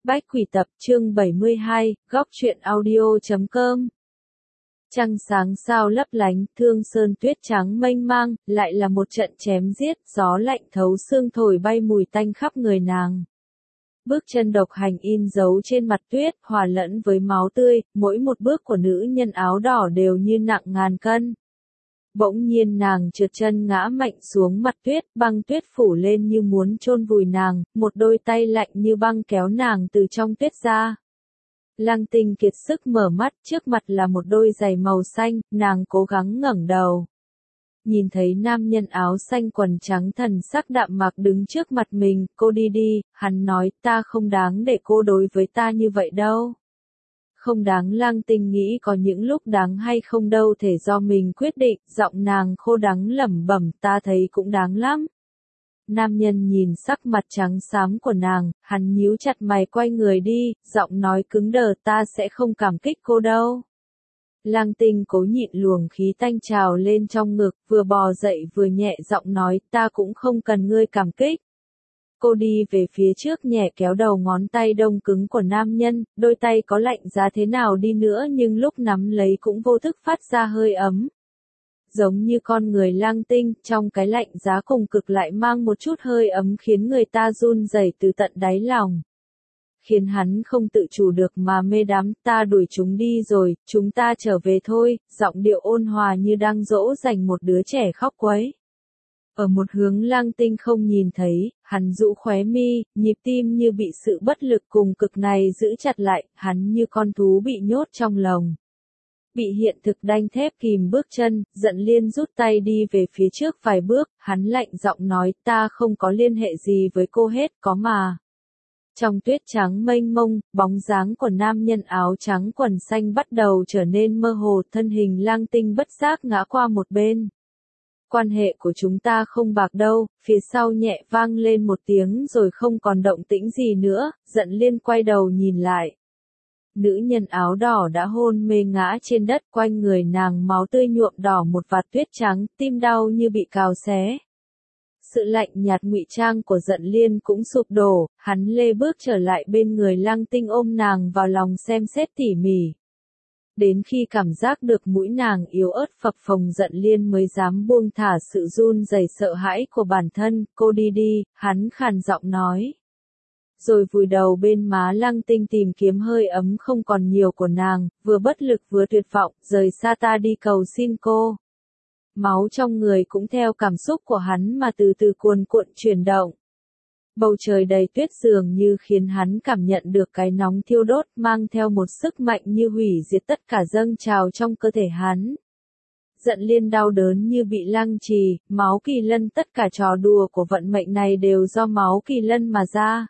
Bách Quỷ Tập chương 72, góc truyện audio.com. Trăng sáng sao lấp lánh, thương sơn tuyết trắng mênh mang, lại là một trận chém giết, gió lạnh thấu xương thổi bay mùi tanh khắp người nàng. Bước chân độc hành in dấu trên mặt tuyết, hòa lẫn với máu tươi, mỗi một bước của nữ nhân áo đỏ đều như nặng ngàn cân. Bỗng nhiên nàng trượt chân ngã mạnh xuống mặt tuyết, băng tuyết phủ lên như muốn chôn vùi nàng, một đôi tay lạnh như băng kéo nàng từ trong tuyết ra. Lăng Tinh kiệt sức mở mắt, trước mặt là một đôi giày màu xanh, nàng cố gắng ngẩng đầu. Nhìn thấy nam nhân áo xanh quần trắng thần sắc đạm mạc đứng trước mặt mình, cô đi đi, hắn nói ta không đáng để cô đối với ta như vậy đâu. Không đáng. Lăng Tinh nghĩ có những lúc đáng hay không đâu thể do mình quyết định, giọng nàng khô đắng lẩm bẩm ta thấy cũng đáng lắm. Nam nhân nhìn sắc mặt trắng xám của nàng, hắn nhíu chặt mày quay người đi, giọng nói cứng đờ ta sẽ không cảm kích cô đâu. Lăng Tinh cố nhịn luồng khí tanh trào lên trong ngực, vừa bò dậy vừa nhẹ giọng nói ta cũng không cần ngươi cảm kích. Cô đi về phía trước nhẹ kéo đầu ngón tay đông cứng của nam nhân, đôi tay có lạnh giá thế nào đi nữa nhưng lúc nắm lấy cũng vô thức phát ra hơi ấm. Giống như con người Lăng Tinh, trong cái lạnh giá cùng cực lại mang một chút hơi ấm khiến người ta run rẩy từ tận đáy lòng. Khiến hắn không tự chủ được mà mê đắm, ta đuổi chúng đi rồi, chúng ta trở về thôi, giọng điệu ôn hòa như đang dỗ dành một đứa trẻ khóc quấy. Ở một hướng Lăng Tinh không nhìn thấy, hắn rũ khóe mi, nhịp tim như bị sự bất lực cùng cực này giữ chặt lại, hắn như con thú bị nhốt trong lồng. Bị hiện thực đanh thép kìm bước chân, Giận Liên rút tay đi về phía trước vài bước, hắn lạnh giọng nói ta không có liên hệ gì với cô hết, có mà. Trong tuyết trắng mênh mông, bóng dáng của nam nhân áo trắng quần xanh bắt đầu trở nên mơ hồ, thân hình Lăng Tinh bất giác ngã qua một bên. Quan hệ của chúng ta không bạc đâu, phía sau nhẹ vang lên một tiếng rồi không còn động tĩnh gì nữa, Giận Liên quay đầu nhìn lại. Nữ nhân áo đỏ đã hôn mê ngã trên đất, quanh người nàng máu tươi nhuộm đỏ một vạt tuyết trắng, tim đau như bị cào xé. Sự lạnh nhạt ngụy trang của Giận Liên cũng sụp đổ, hắn lê bước trở lại bên người Lăng Tinh ôm nàng vào lòng xem xét tỉ mỉ. Đến khi cảm giác được mũi nàng yếu ớt phập phồng Giận Liên mới dám buông thả sự run rẩy sợ hãi của bản thân, cô đi đi, hắn khàn giọng nói. Rồi vùi đầu bên má Lăng Tinh tìm kiếm hơi ấm không còn nhiều của nàng, vừa bất lực vừa tuyệt vọng, rời xa ta đi cầu xin cô. Máu trong người cũng theo cảm xúc của hắn mà từ từ cuồn cuộn chuyển động. Bầu trời đầy tuyết dường như khiến hắn cảm nhận được cái nóng thiêu đốt mang theo một sức mạnh như hủy diệt tất cả dâng trào trong cơ thể hắn. Giận Liên đau đớn như bị lăng trì, máu kỳ lân tất cả trò đùa của vận mệnh này đều do máu kỳ lân mà ra.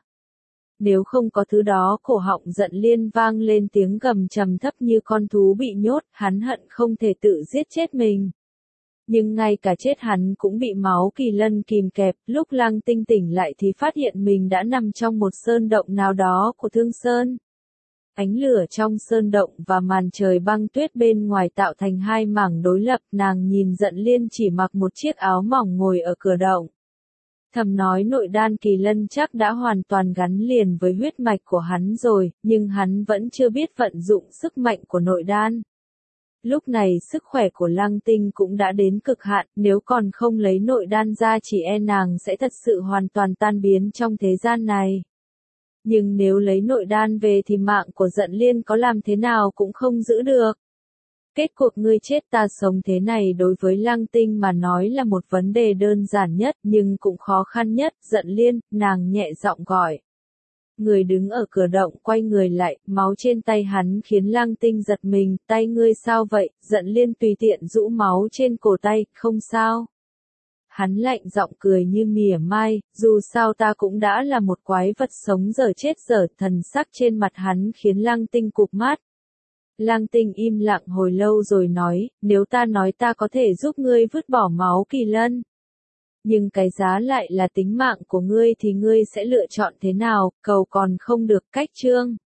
Nếu không có thứ đó cổ họng Giận Liên vang lên tiếng gầm trầm thấp như con thú bị nhốt, hắn hận không thể tự giết chết mình. Nhưng ngay cả chết hắn cũng bị máu kỳ lân kìm kẹp, lúc Lăng Tinh tỉnh lại thì phát hiện mình đã nằm trong một sơn động nào đó của Thương Sơn. Ánh lửa trong sơn động và màn trời băng tuyết bên ngoài tạo thành hai mảng đối lập, nàng nhìn Giận Liên chỉ mặc một chiếc áo mỏng ngồi ở cửa động. Thầm nói nội đan kỳ lân chắc đã hoàn toàn gắn liền với huyết mạch của hắn rồi, nhưng hắn vẫn chưa biết vận dụng sức mạnh của nội đan. Lúc này sức khỏe của Lăng Tinh cũng đã đến cực hạn, nếu còn không lấy nội đan ra chỉ e nàng sẽ thật sự hoàn toàn tan biến trong thế gian này. Nhưng nếu lấy nội đan về thì mạng của Giận Liên có làm thế nào cũng không giữ được. Kết cuộc ngươi chết ta sống thế này đối với Lăng Tinh mà nói là một vấn đề đơn giản nhất nhưng cũng khó khăn nhất, Giận Liên, nàng nhẹ giọng gọi. Người đứng ở cửa động quay người lại, máu trên tay hắn khiến Lăng Tinh giật mình, tay ngươi sao vậy, Giận Liên tùy tiện rũ máu trên cổ tay, không sao. Hắn lạnh giọng cười như mỉa mai, dù sao ta cũng đã là một quái vật sống dở chết dở, thần sắc trên mặt hắn khiến Lăng Tinh cụp mắt. Lăng Tinh im lặng hồi lâu rồi nói, nếu ta nói ta có thể giúp ngươi vứt bỏ máu kỳ lân. Nhưng cái giá lại là tính mạng của ngươi thì ngươi sẽ lựa chọn thế nào, cầu còn không được cách chương.